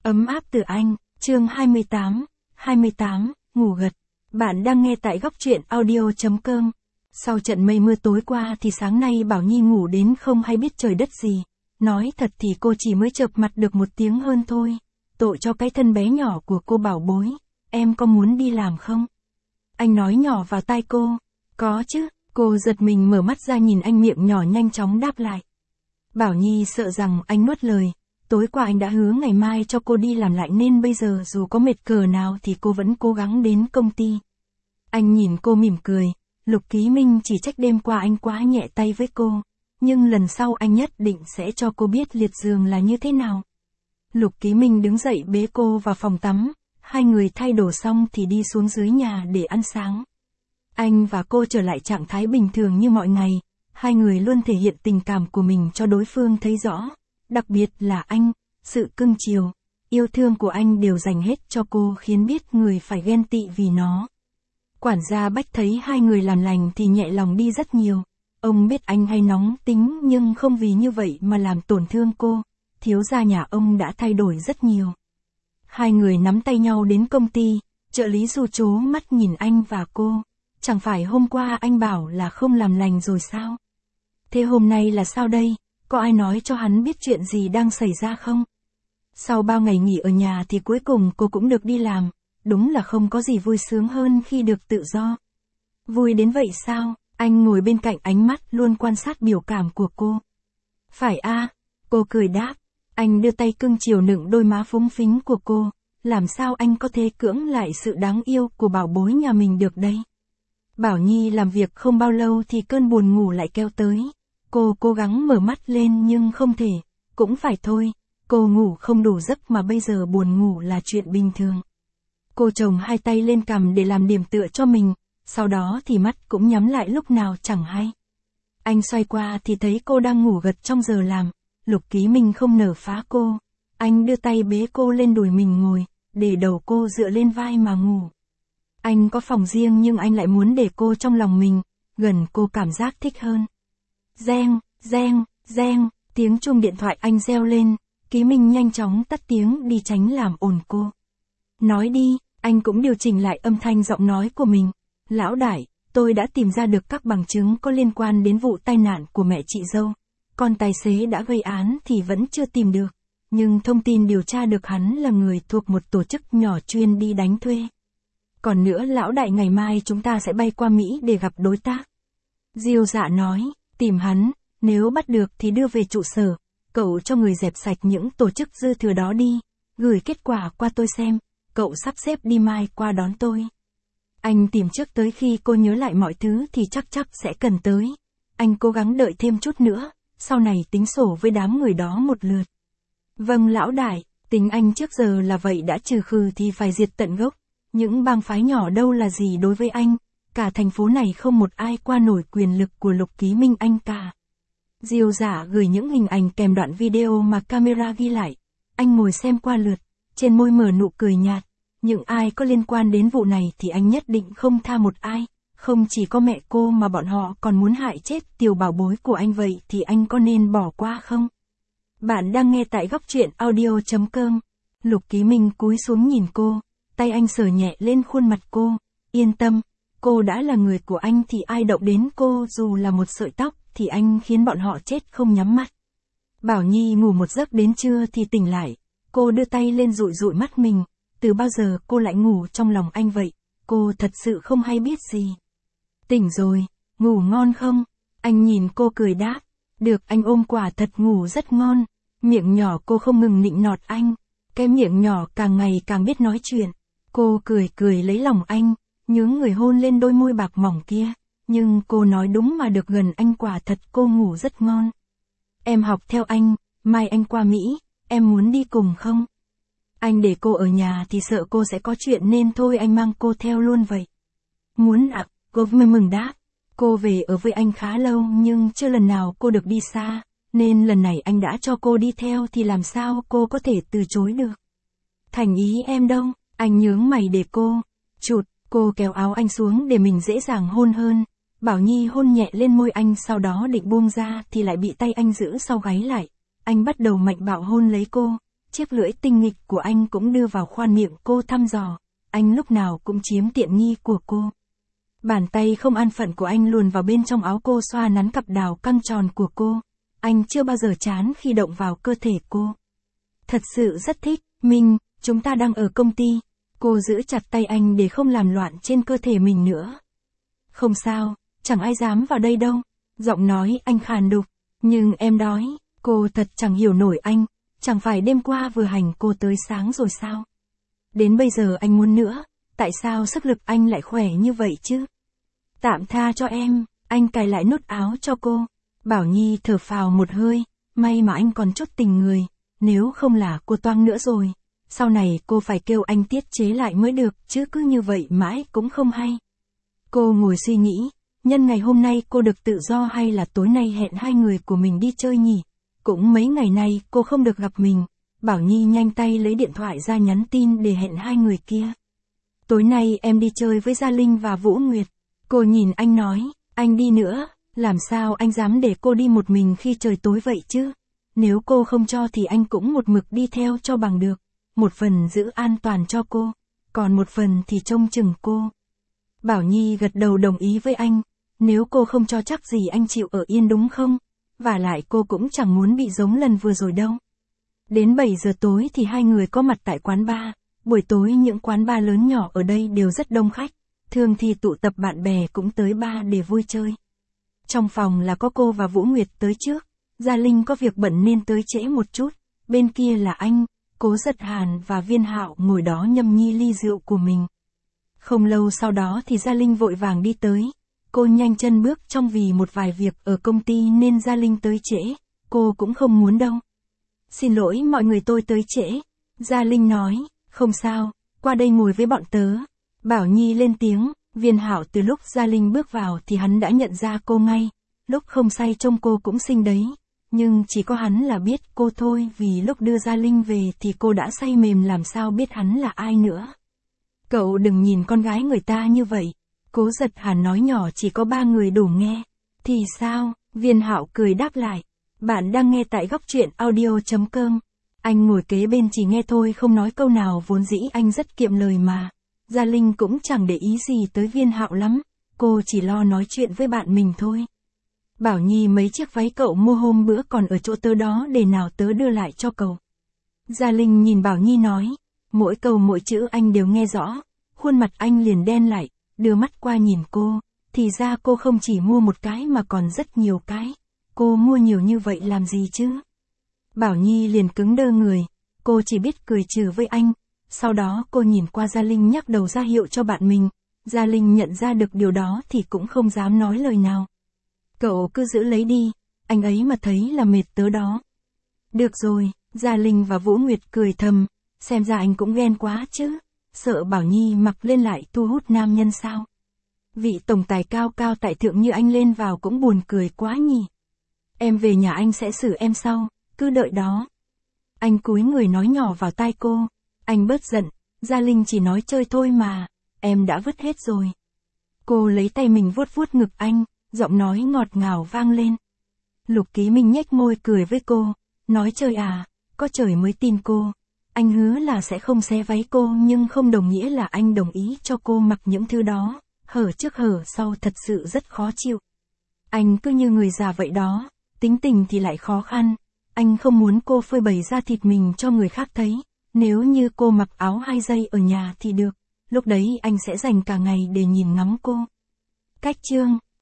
Ấm áp từ anh, chương 28, ngủ gật. Bạn đang nghe tại góc truyện audio.com. Sau trận mây mưa tối qua thì sáng nay Bảo Nhi ngủ đến không hay biết trời đất gì. Nói thật thì cô chỉ mới chợp mặt được 1 tiếng hơn thôi. Tội cho cái thân bé nhỏ của cô bảo bối. Em có muốn đi làm không? Anh nói nhỏ vào tai cô. Có chứ, cô giật mình mở mắt ra nhìn anh, miệng nhỏ nhanh chóng đáp lại. Bảo Nhi sợ rằng anh nuốt lời. Tối qua anh đã hứa ngày mai cho cô đi làm lại nên bây giờ dù có mệt cỡ nào thì cô vẫn cố gắng đến công ty. Anh nhìn cô mỉm cười. Lục Ký Minh chỉ trách đêm qua anh quá nhẹ tay với cô. Nhưng lần sau anh nhất định sẽ cho cô biết liệt giường là như thế nào. Lục Ký Minh đứng dậy bế cô vào phòng tắm. Hai người thay đồ xong thì đi xuống dưới nhà để ăn sáng. Anh và cô trở lại trạng thái bình thường như mọi ngày. Hai người luôn thể hiện tình cảm của mình cho đối phương thấy rõ. Đặc biệt là anh, sự cưng chiều, yêu thương của anh đều dành hết cho cô khiến biết người phải ghen tị vì nó. Quản gia Bách thấy hai người làm lành thì nhẹ lòng đi rất nhiều. Ông biết anh hay nóng tính nhưng không vì như vậy mà làm tổn thương cô. Thiếu gia nhà ông đã thay đổi rất nhiều. Hai người nắm tay nhau đến công ty, trợ lý Du trố mắt nhìn anh và cô. Chẳng phải hôm qua anh bảo là không làm lành rồi sao? Thế hôm nay là sao đây? Có ai nói cho hắn biết chuyện gì đang xảy ra không? Sau bao ngày nghỉ ở nhà thì cuối cùng cô cũng được đi làm. Đúng là không có gì vui sướng hơn khi được tự do. Vui đến vậy sao? Anh ngồi bên cạnh, ánh mắt luôn quan sát biểu cảm của cô. Phải a, cô cười đáp. Anh đưa tay cưng chiều nựng đôi má phúng phính của cô. Làm sao anh có thể cưỡng lại sự đáng yêu của bảo bối nhà mình được đây? Bảo Nhi làm việc không bao lâu thì cơn buồn ngủ lại kéo tới. Cô cố gắng mở mắt lên nhưng không thể. Cũng phải thôi, cô ngủ không đủ giấc mà bây giờ buồn ngủ là chuyện bình thường. Cô chồng hai tay lên cằm để làm điểm tựa cho mình, sau đó thì mắt cũng nhắm lại lúc nào chẳng hay. Anh xoay qua thì thấy cô đang ngủ gật trong giờ làm. Lục Ký Minh không nở phá cô. Anh đưa tay bế cô lên đùi mình ngồi, để đầu cô dựa lên vai mà ngủ. Anh có phòng riêng nhưng anh lại muốn để cô trong lòng mình, gần cô cảm giác thích hơn. Reng, reng, reng, tiếng chuông điện thoại anh reo lên. Ký Minh nhanh chóng tắt tiếng đi tránh làm ồn cô. Nói đi, anh cũng điều chỉnh lại âm thanh giọng nói của mình. Lão đại, tôi đã tìm ra được các bằng chứng có liên quan đến vụ tai nạn của mẹ chị dâu. Còn tài xế đã gây án thì vẫn chưa tìm được. Nhưng thông tin điều tra được hắn là người thuộc một tổ chức nhỏ chuyên đi đánh thuê. Còn nữa lão đại, ngày mai chúng ta sẽ bay qua Mỹ để gặp đối tác. Diêu Dạ nói, tìm hắn, nếu bắt được thì đưa về trụ sở. Cậu cho người dẹp sạch những tổ chức dư thừa đó đi. Gửi kết quả qua tôi xem. Cậu sắp xếp đi mai qua đón tôi. Anh tìm trước tới khi cô nhớ lại mọi thứ thì chắc sẽ cần tới. Anh cố gắng đợi thêm chút nữa, sau này tính sổ với đám người đó một lượt. Vâng lão đại, tính anh trước giờ là vậy, đã trừ khử thì phải diệt tận gốc. Những bang phái nhỏ đâu là gì đối với anh, cả thành phố này không một ai qua nổi quyền lực của Lục Ký Minh anh cả. Diêu Dạ gửi những hình ảnh kèm đoạn video mà camera ghi lại. Anh ngồi xem qua lượt, trên môi mở nụ cười nhạt. Những ai có liên quan đến vụ này thì anh nhất định không tha một ai. Không chỉ có mẹ cô mà bọn họ còn muốn hại chết tiểu bảo bối của anh, vậy thì anh có nên bỏ qua không? Bạn đang nghe tại góc truyện audio.com. Lục Ký Minh cúi xuống nhìn cô, tay anh sờ nhẹ lên khuôn mặt cô. Yên tâm, cô đã là người của anh thì ai động đến cô dù là một sợi tóc thì anh khiến bọn họ chết không nhắm mắt. Bảo Nhi ngủ một giấc đến trưa thì tỉnh lại. Cô đưa tay lên dụi dụi mắt mình. Từ bao giờ cô lại ngủ trong lòng anh vậy? Cô thật sự không hay biết gì. Tỉnh rồi, ngủ ngon không? Anh nhìn cô cười đáp. Được, anh ôm, quả thật ngủ rất ngon. Miệng nhỏ cô không ngừng nịnh nọt anh. Cái miệng nhỏ càng ngày càng biết nói chuyện. Cô cười lấy lòng anh, nhướng người hôn lên đôi môi bạc mỏng kia. Nhưng cô nói đúng mà, được gần anh quả thật cô ngủ rất ngon. Em học theo anh, mai anh qua Mỹ, em muốn đi cùng không? Anh để cô ở nhà thì sợ cô sẽ có chuyện nên thôi anh mang cô theo luôn vậy. Muốn ạ, cô mừng đáp. Cô về ở với anh khá lâu nhưng chưa lần nào cô được đi xa, nên lần này anh đã cho cô đi theo thì làm sao cô có thể từ chối được. Thành ý em đâu, anh nhướng mày để cô. Chụt, cô kéo áo anh xuống để mình dễ dàng hôn hơn. Bảo Nhi hôn nhẹ lên môi anh, sau đó định buông ra thì lại bị tay anh giữ sau gáy lại. Anh bắt đầu mạnh bạo hôn lấy cô. chiếc lưỡi tinh nghịch của anh cũng đưa vào khoang miệng cô thăm dò, anh lúc nào cũng chiếm tiện nghi của cô. Bàn tay không an phận của anh luồn vào bên trong áo cô xoa nắn cặp đào căng tròn của cô. Anh chưa bao giờ chán khi động vào cơ thể cô. Thật sự rất thích, Minh, chúng ta đang ở công ty. Cô giữ chặt tay anh để không làm loạn trên cơ thể mình nữa. Không sao, chẳng ai dám vào đây đâu. Giọng nói anh khàn đục. Nhưng em đói, cô thật chẳng hiểu nổi anh. Chẳng phải đêm qua vừa hành cô tới sáng rồi sao? Đến bây giờ anh muốn nữa, tại sao sức lực anh lại khỏe như vậy chứ? Tạm tha cho em, anh cài lại nút áo cho cô. Bảo Nhi thở phào một hơi, may mà anh còn chút tình người, nếu không là cô toang nữa rồi. Sau này cô phải kêu anh tiết chế lại mới được, chứ cứ như vậy mãi cũng không hay. Cô ngồi suy nghĩ, nhân ngày hôm nay cô được tự do hay là tối nay hẹn hai người của mình đi chơi nhỉ? Cũng mấy ngày nay cô không được gặp mình. Bảo Nhi nhanh tay lấy điện thoại ra nhắn tin để hẹn hai người kia. Tối nay em đi chơi với Gia Linh và Vũ Nguyệt. Cô nhìn anh nói, anh đi nữa, làm sao anh dám để cô đi một mình khi trời tối vậy chứ? Nếu cô không cho thì anh cũng một mực đi theo cho bằng được. Một phần giữ an toàn cho cô, còn một phần thì trông chừng cô. Bảo Nhi gật đầu đồng ý với anh, nếu cô không cho chắc gì anh chịu ở yên đúng không? Và lại cô cũng chẳng muốn bị giống lần vừa rồi đâu. Đến 7 giờ tối thì hai người có mặt tại quán bar. Buổi tối những quán bar lớn nhỏ ở đây đều rất đông khách. Thường thì tụ tập bạn bè cũng tới bar để vui chơi. Trong phòng là có cô và Vũ Nguyệt tới trước. Gia Linh có việc bận nên tới trễ một chút. Bên kia là anh, Cố Giật Hàn và Viên Hạo ngồi đó nhâm nhi ly rượu của mình. Không lâu sau đó thì Gia Linh vội vàng đi tới. Cô nhanh chân bước trong vì một vài việc ở công ty nên Gia Linh tới trễ. Cô cũng không muốn đâu. Xin lỗi mọi người tôi tới trễ. Gia Linh nói, không sao, qua đây ngồi với bọn tớ. Bảo Nhi lên tiếng, Viên Hạo từ lúc Gia Linh bước vào thì hắn đã nhận ra cô ngay. Lúc không say trông cô cũng xinh đấy. Nhưng chỉ có hắn là biết cô thôi, vì lúc đưa Gia Linh về thì cô đã say mềm, làm sao biết hắn là ai nữa. Cậu đừng nhìn con gái người ta như vậy. Cố Giật Hàn nói nhỏ, chỉ có 3 người đủ nghe. Thì sao? Viên Hạo cười đáp lại. Bạn đang nghe tại góc truyện audio.com. Anh ngồi kế bên chỉ nghe thôi không nói câu nào, vốn dĩ anh rất kiệm lời mà. Gia Linh cũng chẳng để ý gì tới Viên Hạo lắm. Cô chỉ lo nói chuyện với bạn mình thôi. Bảo Nhi, mấy chiếc váy cậu mua hôm bữa còn ở chỗ tớ đó, để nào tớ đưa lại cho cậu. Gia Linh nhìn Bảo Nhi nói. Mỗi câu mỗi chữ anh đều nghe rõ. Khuôn mặt anh liền đen lại, đưa mắt qua nhìn cô. Thì ra cô không chỉ mua một cái mà còn rất nhiều cái. Cô mua nhiều như vậy làm gì chứ? Bảo Nhi liền cứng đơ người. Cô chỉ biết cười trừ với anh. Sau đó cô nhìn qua Gia Linh nhắc đầu ra hiệu cho bạn mình. Gia Linh nhận ra được điều đó thì cũng không dám nói lời nào. Cậu cứ giữ lấy đi, anh ấy mà thấy là mệt tớ đó. Được rồi, Gia Linh và Vũ Nguyệt cười thầm, xem ra anh cũng ghen quá chứ. Sợ Bảo Nhi mặc lên lại thu hút nam nhân sao? Vị tổng tài cao cao tại thượng như anh lên vào cũng buồn cười quá nhỉ. Em về nhà anh sẽ xử em sau, cứ đợi đó. Anh cúi người nói nhỏ vào tai cô. Anh bớt giận, Gia Linh chỉ nói chơi thôi mà, em đã vứt hết rồi. Cô lấy tay mình vuốt vuốt ngực anh, giọng nói ngọt ngào vang lên. Lục Ký Minh nhếch môi cười với cô, nói chơi à, có trời mới tin cô. Anh hứa là sẽ không xé váy cô, nhưng không đồng nghĩa là anh đồng ý cho cô mặc những thứ đó, hở trước hở sau, thật sự rất khó chịu. Anh cứ như người già vậy đó, tính tình thì lại khó khăn. Anh không muốn cô phơi bày ra thịt mình cho người khác thấy. Nếu như cô mặc áo 2 giây ở nhà thì được, lúc đấy anh sẽ dành cả ngày để nhìn ngắm cô. Cách chương